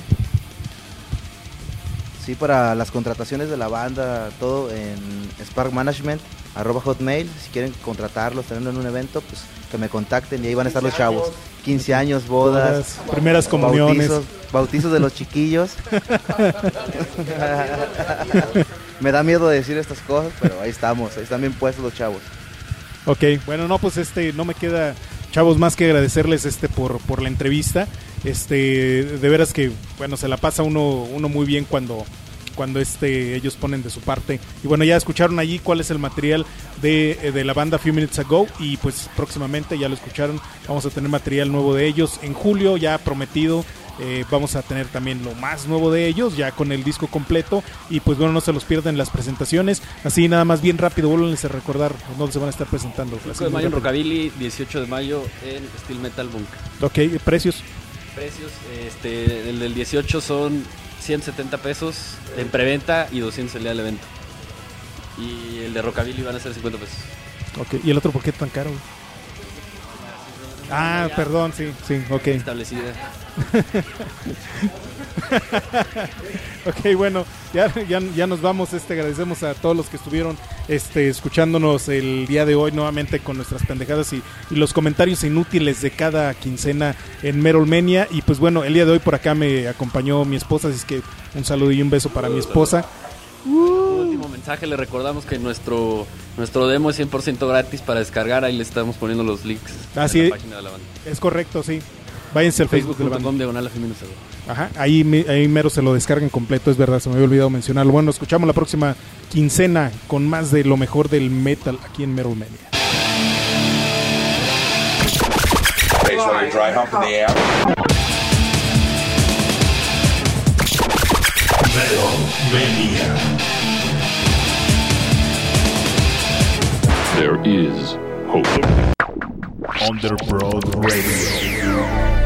Sí, para las contrataciones de la banda, todo en sparkmanagement @hotmail. Si quieren contratarlos, tenerlo en un evento, pues que me contacten y ahí van a estar los chavos. 15 años, bodas, primeras comuniones, bautizos de los chiquillos. Me da miedo decir estas cosas, pero ahí están bien puestos los chavos. Ok, bueno, no, pues no me queda, chavos, más que agradecerles por la entrevista. De veras que, bueno, se la pasa uno muy bien cuando ellos ponen de su parte. Y bueno, ya escucharon allí cuál es el material de la banda Few Minutes Ago, y pues próximamente, ya lo escucharon, vamos a tener material nuevo de ellos en julio, ya prometido. vamos a tener también lo más nuevo de ellos, ya con el disco completo. Y pues bueno, no se los pierdan las presentaciones. Así nada más bien rápido, vuélvanles a recordar dónde se van a estar presentando. 5 de mayo en Rockabilly, 18 de mayo en Steel Metal Bunker. Ok, precios. El del 18 son 170 pesos en preventa y 200 el día del evento. Y el de Rockabilly van a ser 50 pesos. Ok, ¿y el otro por qué tan caro? Ah, perdón, sí, ok. Establecida. Ok, bueno, ya nos vamos. Agradecemos a todos los que estuvieron escuchándonos el día de hoy nuevamente con nuestras pendejadas y los comentarios inútiles de cada quincena en Merolmenia. Y pues bueno, el día de hoy por acá me acompañó mi esposa, así es que un saludo y un beso para mi esposa. Último mensaje, le recordamos que nuestro demo es 100% gratis para descargar. Ahí le estamos poniendo los links en la página de la banda. Es correcto, sí. Váyanse al Facebook de la banda. Facebook.com/Afiminizago. Ajá, ahí mero se lo descargan completo, es verdad, se me había olvidado mencionarlo. Bueno, nos escuchamos la próxima quincena con más de lo mejor del metal aquí en Merolmenia. There is hope. Underbroad Radio.